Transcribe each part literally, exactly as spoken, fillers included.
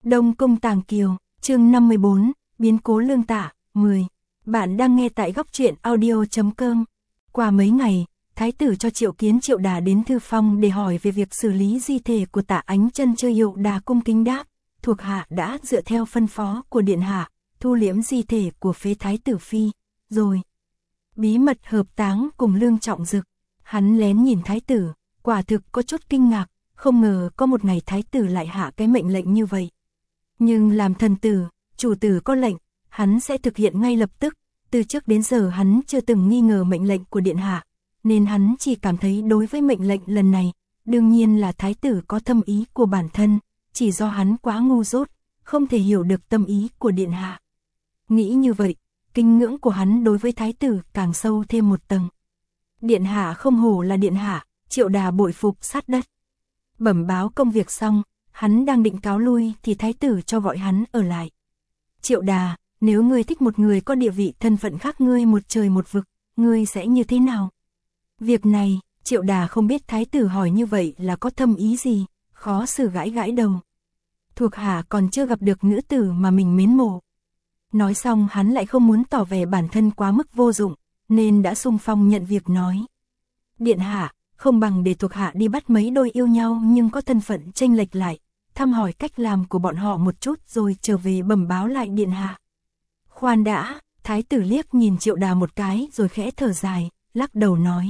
Đông Cung Tàng Kiều, chương năm mươi bốn, biến cố lương tạ, mười. Bạn đang nghe tại góc truyện audio chấm com. Qua mấy ngày, Thái tử cho Triệu Kiến Triệu Đà đến thư phòng để hỏi về việc xử lý di thể của Tạ Ánh Chân. Triệu Đà cung kính đáp, thuộc hạ đã dựa theo phân phó của điện hạ, thu liễm di thể của phế Thái tử phi, rồi bí mật hợp táng cùng Lương Trọng Dực. Hắn lén nhìn Thái tử, quả thực có chút kinh ngạc, không ngờ có một ngày Thái tử lại hạ cái mệnh lệnh như vậy. Nhưng làm thần tử, chủ tử có lệnh, hắn sẽ thực hiện ngay lập tức. Từ trước đến giờ hắn chưa từng nghi ngờ mệnh lệnh của điện hạ, nên hắn chỉ cảm thấy đối với mệnh lệnh lần này, đương nhiên là Thái tử có thâm ý của bản thân, chỉ do hắn quá ngu dốt, không thể hiểu được tâm ý của điện hạ. Nghĩ như vậy, kính ngưỡng của hắn đối với Thái tử càng sâu thêm một tầng. Điện hạ không hổ là điện hạ, Triệu Đà bội phục sát đất. Bẩm báo công việc xong, hắn đang định cáo lui thì Thái tử cho gọi hắn ở lại. Triệu Đà, nếu ngươi thích một người có địa vị thân phận khác ngươi một trời một vực, ngươi sẽ như thế nào? Việc này, Triệu Đà không biết Thái tử hỏi như vậy là có thâm ý gì, khó xử gãi gãi đầu. Thuộc hạ còn chưa gặp được nữ tử mà mình mến mộ. Nói xong hắn lại không muốn tỏ vẻ bản thân quá mức vô dụng, nên đã xung phong nhận việc nói. Điện hạ, không bằng để thuộc hạ đi bắt mấy đôi yêu nhau nhưng có thân phận chênh lệch lại, thăm hỏi cách làm của bọn họ một chút rồi trở về bẩm báo lại điện hạ. Khoan đã, Thái tử liếc nhìn Triệu Đà một cái rồi khẽ thở dài, lắc đầu nói.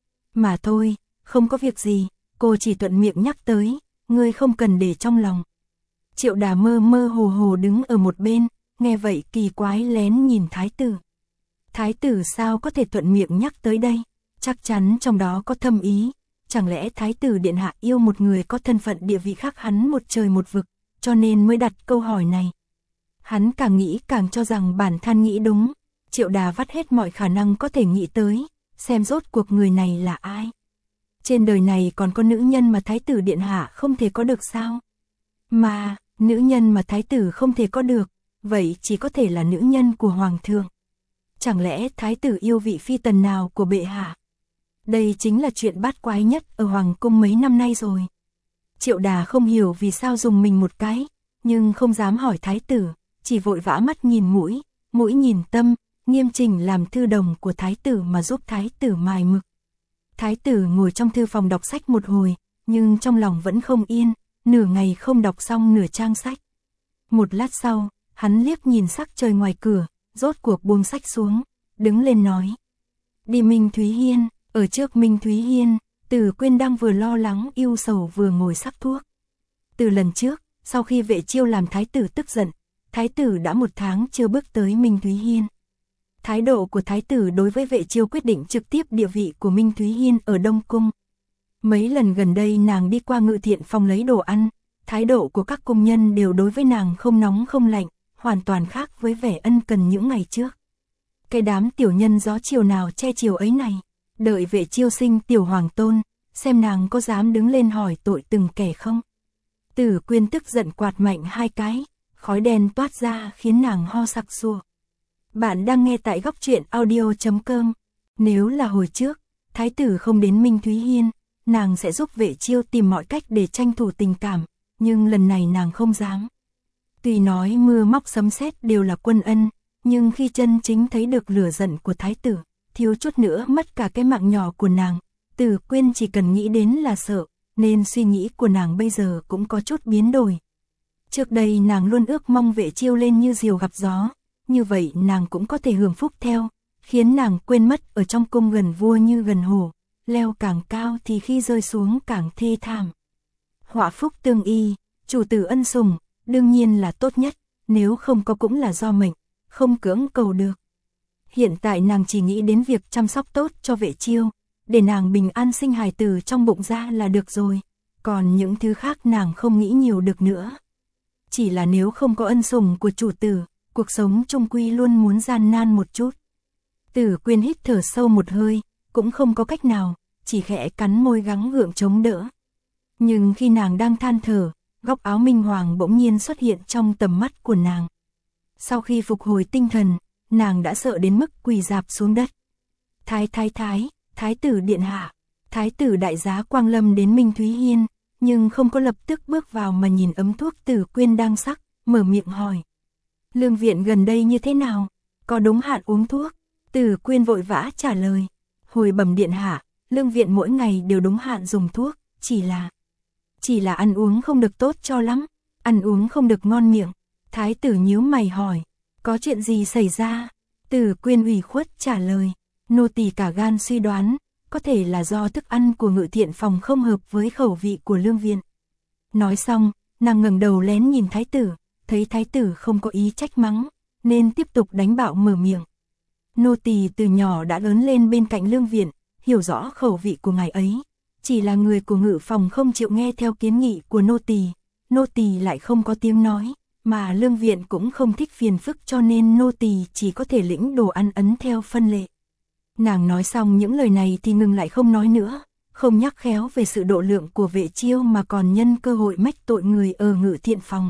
Mà thôi, không có việc gì, cô chỉ thuận miệng nhắc tới, ngươi không cần để trong lòng. Triệu Đà mơ mơ hồ hồ đứng ở một bên, nghe vậy kỳ quái lén nhìn Thái tử. Thái tử sao có thể thuận miệng nhắc tới đây, chắc chắn trong đó có thâm ý, chẳng lẽ Thái tử điện hạ yêu một người có thân phận địa vị khác hắn một trời một vực, cho nên mới đặt câu hỏi này. Hắn càng nghĩ càng cho rằng bản thân nghĩ đúng, Triệu Đà vắt hết mọi khả năng có thể nghĩ tới, xem rốt cuộc người này là ai. Trên đời này còn có nữ nhân mà Thái tử điện hạ không thể có được sao? Mà, nữ nhân mà Thái tử không thể có được, vậy chỉ có thể là nữ nhân của Hoàng thượng. Chẳng lẽ Thái tử yêu vị phi tần nào của bệ hạ? Đây chính là chuyện bát quái nhất ở Hoàng cung mấy năm nay rồi. Triệu Đà không hiểu vì sao dùng mình một cái, nhưng không dám hỏi Thái tử, chỉ vội vã mắt nhìn mũi, mũi nhìn tâm, nghiêm chỉnh làm thư đồng của Thái tử mà giúp Thái tử mài mực. Thái tử ngồi trong thư phòng đọc sách một hồi, nhưng trong lòng vẫn không yên, nửa ngày không đọc xong nửa trang sách. Một lát sau, hắn liếc nhìn sắc trời ngoài cửa, rốt cuộc buông sách xuống, đứng lên nói. Đi Minh Thúy Hiên. Ở trước Minh Thúy Hiên, Từ Quyên đang vừa lo lắng yêu sầu vừa ngồi sắc thuốc. Từ lần trước, sau khi Vệ Chiêu làm thái tử tức giận, thái tử đã một tháng chưa bước tới Minh Thúy Hiên. Thái độ của thái tử đối với Vệ Chiêu quyết định trực tiếp địa vị của Minh Thúy Hiên ở Đông Cung. Mấy lần gần đây nàng đi qua ngự thiện phòng lấy đồ ăn, thái độ của các công nhân đều đối với nàng không nóng không lạnh, hoàn toàn khác với vẻ ân cần những ngày trước. Cái đám tiểu nhân gió chiều nào che chiều ấy này. Đợi Vệ Chiêu sinh tiểu hoàng tôn, xem nàng có dám đứng lên hỏi tội từng kẻ không. Tử Quyên tức giận quạt mạnh hai cái, khói đen toát ra khiến nàng ho sặc sụa. Bạn đang nghe tại góc truyện audio chấm com. Nếu là hồi trước, thái tử không đến Minh Thúy Hiên, nàng sẽ giúp Vệ Chiêu tìm mọi cách để tranh thủ tình cảm, nhưng lần này nàng không dám. Tuy nói mưa móc sấm sét đều là quân ân, nhưng khi chân chính thấy được lửa giận của thái tử, thiếu chút nữa mất cả cái mạng nhỏ của nàng, Tử Quyên chỉ cần nghĩ đến là sợ, nên suy nghĩ của nàng bây giờ cũng có chút biến đổi. Trước đây nàng luôn ước mong Vệ Chiêu lên như diều gặp gió, như vậy nàng cũng có thể hưởng phúc theo, khiến nàng quên mất ở trong cung gần vua như gần hổ, leo càng cao thì khi rơi xuống càng thê thảm. Họa phúc tương y, chủ tử ân sủng, đương nhiên là tốt nhất, nếu không có cũng là do mệnh, không cưỡng cầu được. Hiện tại nàng chỉ nghĩ đến việc chăm sóc tốt cho Vệ Chiêu, để nàng bình an sinh hài tử trong bụng ra là được rồi, còn những thứ khác nàng không nghĩ nhiều được nữa. Chỉ là nếu không có ân sủng của chủ tử, cuộc sống chung quy luôn muốn gian nan một chút. Tử Quyên hít thở sâu một hơi, cũng không có cách nào, chỉ khẽ cắn môi gắng gượng chống đỡ. Nhưng khi nàng đang than thở, góc áo minh hoàng bỗng nhiên xuất hiện trong tầm mắt của nàng. Sau khi phục hồi tinh thần, nàng đã sợ đến mức quỳ rạp xuống đất. Thái thái thái, thái tử điện hạ, thái tử đại giá Quang Lâm đến Minh Thúy Hiên, nhưng không có lập tức bước vào mà nhìn ấm thuốc Tử Quyên đang sắc, mở miệng hỏi. Lương viện gần đây như thế nào? Có đúng hạn uống thuốc? Tử Quyên vội vã trả lời. Hồi bẩm điện hạ, lương viện mỗi ngày đều đúng hạn dùng thuốc, chỉ là... Chỉ là ăn uống không được tốt cho lắm, ăn uống không được ngon miệng. Thái tử nhíu mày hỏi, có chuyện gì xảy ra? Tử Quyên ủy khuất trả lời, nô tỳ cả gan suy đoán, có thể là do thức ăn của Ngự Thiện phòng không hợp với khẩu vị của lương viện. Nói xong, nàng ngẩng đầu lén nhìn thái tử, thấy thái tử không có ý trách mắng, nên tiếp tục đánh bạo mở miệng. Nô tỳ từ nhỏ đã lớn lên bên cạnh lương viện, hiểu rõ khẩu vị của ngài ấy. Chỉ là người của Ngự phòng không chịu nghe theo kiến nghị của nô tỳ, nô tỳ lại không có tiếng nói, mà lương viện cũng không thích phiền phức cho nên nô tỳ chỉ có thể lĩnh đồ ăn ấn theo phân lệ. Nàng nói xong những lời này thì ngừng lại không nói nữa, không nhắc khéo về sự độ lượng của Vệ Chiêu mà còn nhân cơ hội mách tội người ở Ngự Thiện phòng.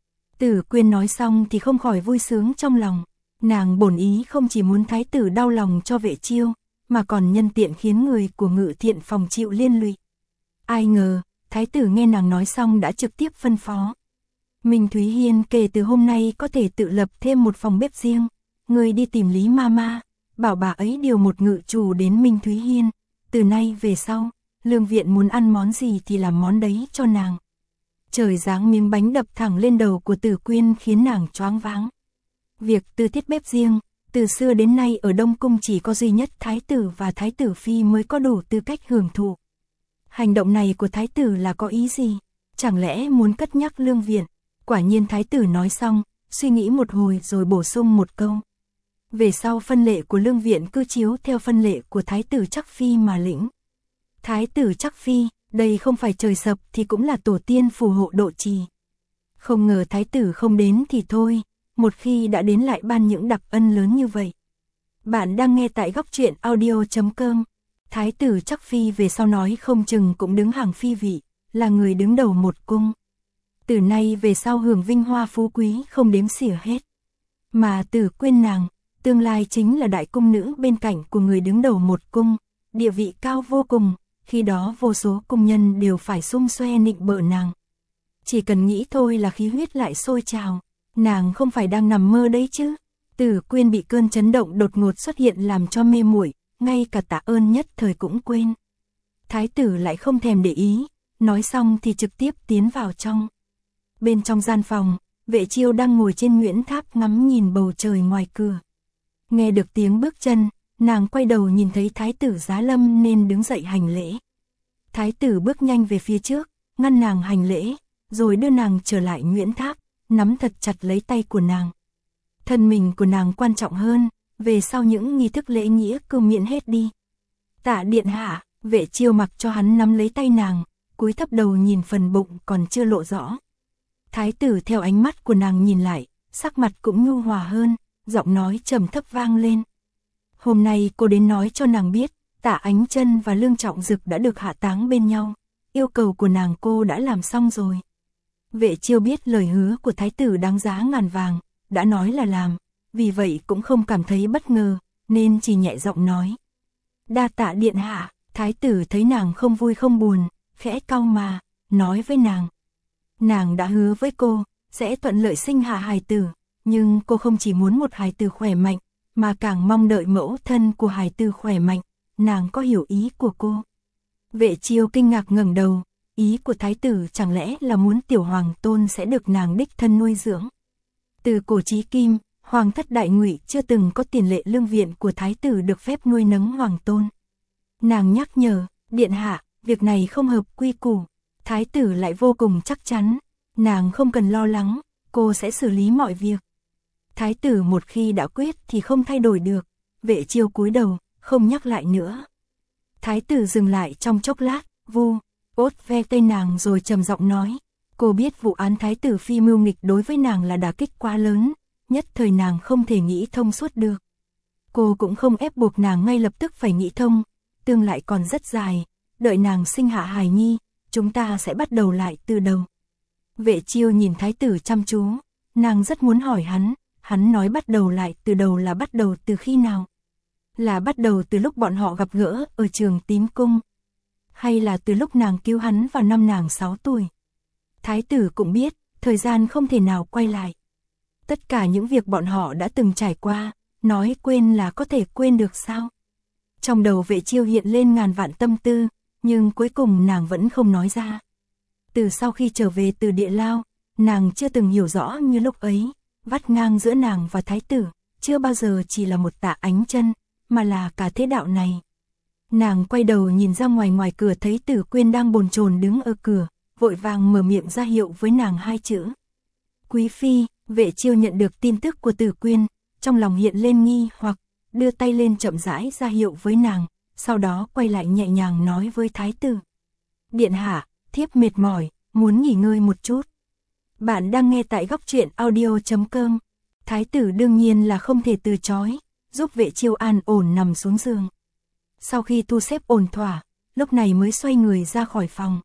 Tử Quyên nói xong thì không khỏi vui sướng trong lòng, nàng bổn ý không chỉ muốn thái tử đau lòng cho Vệ Chiêu, mà còn nhân tiện khiến người của Ngự Thiện phòng chịu liên lụy. Ai ngờ, thái tử nghe nàng nói xong đã trực tiếp phân phó. Minh Thúy Hiên kể từ hôm nay có thể tự lập thêm một phòng bếp riêng, người đi tìm Lý Mama, bảo bà ấy điều một ngự chủ đến Minh Thúy Hiên, từ nay về sau, lương viện muốn ăn món gì thì làm món đấy cho nàng. Trời giáng miếng bánh đập thẳng lên đầu của Tử Quyên khiến nàng choáng váng. Việc tư thiết bếp riêng, từ xưa đến nay ở Đông Cung chỉ có duy nhất thái tử và thái tử phi mới có đủ tư cách hưởng thụ. Hành động này của thái tử là có ý gì? Chẳng lẽ muốn cất nhắc lương viện? Quả nhiên thái tử nói xong, suy nghĩ một hồi rồi bổ sung một câu. Về sau phân lệ của lương viện cứ chiếu theo phân lệ của thái tử Trắc Phi mà lĩnh. Thái tử Trắc Phi, đây không phải trời sập thì cũng là tổ tiên phù hộ độ trì. Không ngờ thái tử không đến thì thôi, một khi đã đến lại ban những đặc ân lớn như vậy. Bạn đang nghe tại góc truyện audio chấm com. Thái tử Trắc Phi về sau nói không chừng cũng đứng hàng phi vị, là người đứng đầu một cung. Từ nay về sau hưởng vinh hoa phú quý không đếm xỉa hết. Mà Tử Quyên nàng, tương lai chính là đại cung nữ bên cạnh của người đứng đầu một cung, địa vị cao vô cùng, khi đó vô số cung nhân đều phải xung xoe nịnh bợ nàng. Chỉ cần nghĩ thôi là khí huyết lại sôi trào, nàng không phải đang nằm mơ đấy chứ. Tử Quyên bị cơn chấn động đột ngột xuất hiện làm cho mê muội, ngay cả tạ ơn nhất thời cũng quên. Thái tử lại không thèm để ý, nói xong thì trực tiếp tiến vào trong. Bên trong gian phòng, Vệ Chiêu đang ngồi trên Nguyễn Tháp ngắm nhìn bầu trời ngoài cửa. Nghe được tiếng bước chân, nàng quay đầu nhìn thấy thái tử Giá Lâm nên đứng dậy hành lễ. Thái tử bước nhanh về phía trước, ngăn nàng hành lễ, rồi đưa nàng trở lại Nguyễn Tháp, nắm thật chặt lấy tay của nàng. Thân mình của nàng quan trọng hơn, về sau những nghi thức lễ nghĩa cứ miễn hết đi. Tạ điện hạ, Vệ Chiêu mặc cho hắn nắm lấy tay nàng, cúi thấp đầu nhìn phần bụng còn chưa lộ rõ. Thái tử theo ánh mắt của nàng nhìn lại, sắc mặt cũng nhu hòa hơn, giọng nói trầm thấp vang lên. Hôm nay cô đến nói cho nàng biết, Tạ Ánh Chân và Lương Trọng Dực đã được hạ táng bên nhau, yêu cầu của nàng cô đã làm xong rồi. Vệ Chiêu biết lời hứa của thái tử đáng giá ngàn vàng, đã nói là làm, vì vậy cũng không cảm thấy bất ngờ, nên chỉ nhẹ giọng nói. Đa tạ điện hạ. Thái tử thấy nàng không vui không buồn, khẽ cau mà, nói với nàng. Nàng đã hứa với cô, sẽ thuận lợi sinh hạ hài tử, nhưng cô không chỉ muốn một hài tử khỏe mạnh, mà càng mong đợi mẫu thân của hài tử khỏe mạnh, nàng có hiểu ý của cô. Vệ Chiêu kinh ngạc ngẩng đầu, ý của thái tử chẳng lẽ là muốn tiểu hoàng tôn sẽ được nàng đích thân nuôi dưỡng. Từ cổ chí kim, hoàng thất đại ngụy chưa từng có tiền lệ lương viện của thái tử được phép nuôi nấng hoàng tôn. Nàng nhắc nhở, điện hạ, việc này không hợp quy củ. Thái tử lại vô cùng chắc chắn, nàng không cần lo lắng, cô sẽ xử lý mọi việc. Thái tử một khi đã quyết thì không thay đổi được. Vệ Chiêu cúi đầu, không nhắc lại nữa. Thái tử dừng lại trong chốc lát, vu, ốt ve tay nàng rồi trầm giọng nói. Cô biết vụ án thái tử phi mưu nghịch đối với nàng là đả kích quá lớn, nhất thời nàng không thể nghĩ thông suốt được. Cô cũng không ép buộc nàng ngay lập tức phải nghĩ thông, tương lại còn rất dài, đợi nàng sinh hạ hài nhi, chúng ta sẽ bắt đầu lại từ đầu. Vệ Chiêu nhìn thái tử chăm chú, nàng rất muốn hỏi hắn, hắn nói bắt đầu lại từ đầu là bắt đầu từ khi nào? Là bắt đầu từ lúc bọn họ gặp gỡ ở Trường Tím Cung. hay là từ lúc nàng cứu hắn vào năm nàng sáu tuổi. Thái tử cũng biết, thời gian không thể nào quay lại. Tất cả những việc bọn họ đã từng trải qua, nói quên là có thể quên được sao? Trong đầu Vệ Chiêu hiện lên ngàn vạn tâm tư, nhưng cuối cùng nàng vẫn không nói ra. Từ sau khi trở về từ địa lao, nàng chưa từng hiểu rõ như lúc ấy, vắt ngang giữa nàng và thái tử, chưa bao giờ chỉ là một tạ ánh chân, mà là cả thế đạo này. Nàng quay đầu nhìn ra ngoài ngoài cửa thấy Tử Quyên đang bồn chồn đứng ở cửa, vội vàng mở miệng ra hiệu với nàng hai chữ. Quý phi. Vệ Chiêu nhận được tin tức của Tử Quyên, trong lòng hiện lên nghi hoặc, đưa tay lên chậm rãi ra hiệu với nàng, sau đó quay lại nhẹ nhàng nói với thái tử. Điện hạ, thiếp mệt mỏi, muốn nghỉ ngơi một chút. Bạn đang nghe tại góc truyện audio chấm com. Thái tử đương nhiên là không thể từ chối, giúp Vệ Chiêu an ổn nằm xuống giường. Sau khi thu xếp ổn thỏa, lúc này mới xoay người ra khỏi phòng.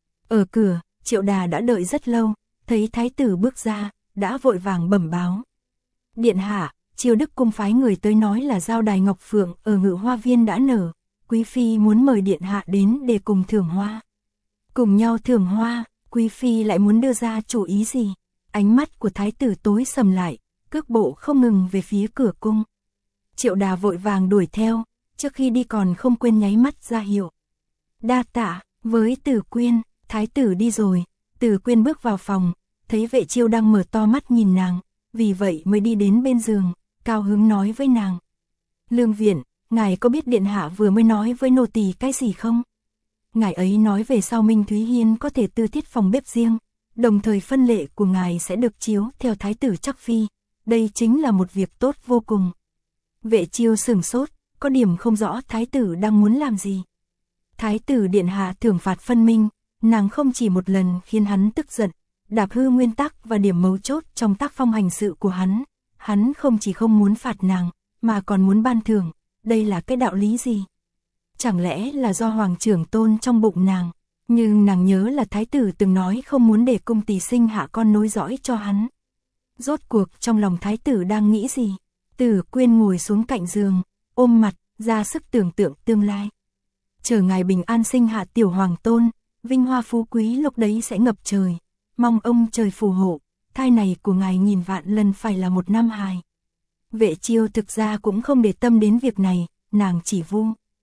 Ở cửa, Triệu Đà đã đợi rất lâu, thấy thái tử bước ra, đã vội vàng bẩm báo. Điện hạ, Chiêu Đức cung phái người tới nói là giao đài ngọc phượng ở Ngự Hoa Viên đã nở, quý phi muốn mời điện hạ đến để cùng thưởng hoa. Cùng nhau thưởng hoa, quý phi lại muốn đưa ra chủ ý gì? Ánh mắt của thái tử tối sầm lại, cước bộ không ngừng về phía cửa cung. Triệu Đà vội vàng đuổi theo, trước khi đi còn không quên nháy mắt ra hiệu. Đa tạ, với Tử Quyên, thái tử đi rồi, Tử Quyên bước vào phòng, thấy Vệ Chiêu đang mở to mắt nhìn nàng, vì vậy mới đi đến bên giường, cao hứng nói với nàng. Lương Viện, ngài có biết điện hạ vừa mới nói với nô tỳ cái gì không? Ngài ấy nói về sau Minh Thúy Hiên có thể tư thiết phòng bếp riêng, đồng thời phân lệ của ngài sẽ được chiếu theo thái tử chắc phi, đây chính là một việc tốt vô cùng. Vệ Chiêu sửng sốt, có điểm không rõ thái tử đang muốn làm gì. Thái tử điện hạ thưởng phạt phân minh, nàng không chỉ một lần khiến hắn tức giận, đạp hư nguyên tắc và điểm mấu chốt trong tác phong hành sự của hắn. Hắn không chỉ không muốn phạt nàng, mà còn muốn ban thưởng, đây là cái đạo lý gì? Chẳng lẽ là do hoàng trưởng tôn trong bụng nàng? Nhưng nàng nhớ là thái tử từng nói không muốn để cung tỳ sinh hạ con nối dõi cho hắn. Rốt cuộc trong lòng thái tử đang nghĩ gì? Tử Quyên ngồi xuống cạnh giường, ôm mặt, ra sức tưởng tượng tương lai. Chờ ngài bình an sinh hạ tiểu hoàng tôn, vinh hoa phú quý lúc đấy sẽ ngập trời. Mong ông trời phù hộ, thai này của ngài nghìn vạn lần phải là một nam hài. Vệ Chiêu thực ra cũng không để tâm đến việc này, nàng chỉ vu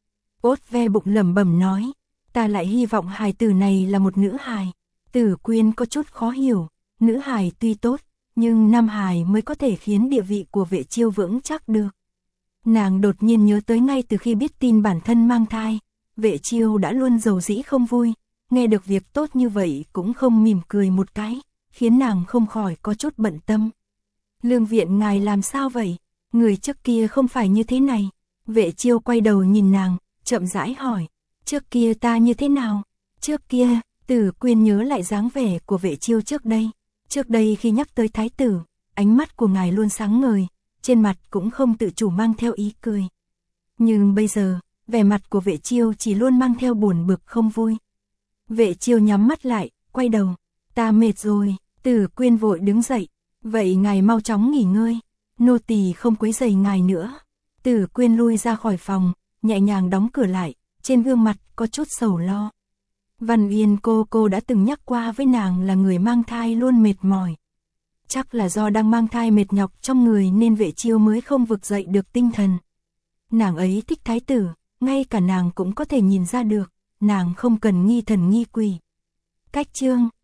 ốt ve bụng lẩm bẩm nói, ta lại hy vọng hài tử này là một nữ hài. Tử Quyên có chút khó hiểu, nữ hài tuy tốt, nhưng nam hài mới có thể khiến địa vị của Vệ Chiêu vững chắc được. Nàng đột nhiên nhớ tới ngay từ khi biết tin bản thân mang thai, Vệ Chiêu đã luôn giàu dĩ không vui, nghe được việc tốt như vậy cũng không mỉm cười một cái, khiến nàng không khỏi có chút bận tâm. Lương Viện ngài làm sao vậy? Người trước kia không phải như thế này. Vệ Chiêu quay đầu nhìn nàng, chậm rãi hỏi, trước kia ta như thế nào? Trước kia, Tử Quyên nhớ lại dáng vẻ của Vệ Chiêu trước đây. Trước đây khi nhắc tới thái tử, ánh mắt của ngài luôn sáng ngời, trên mặt cũng không tự chủ mang theo ý cười. Nhưng bây giờ, vẻ mặt của Vệ Chiêu chỉ luôn mang theo buồn bực không vui. Vệ Chiêu nhắm mắt lại, quay đầu, ta mệt rồi. Tử Quyên vội đứng dậy, vậy ngài mau chóng nghỉ ngơi, nô tỳ không quấy rầy ngài nữa. Tử Quyên lui ra khỏi phòng, nhẹ nhàng đóng cửa lại, trên gương mặt có chút sầu lo. Văn Uyên cô cô đã từng nhắc qua với nàng là người mang thai luôn mệt mỏi. Chắc là do đang mang thai mệt nhọc trong người nên Vệ Chiêu mới không vực dậy được tinh thần. Nàng ấy thích thái tử, ngay cả nàng cũng có thể nhìn ra được, nàng không cần nghi thần nghi quỷ. Cách chương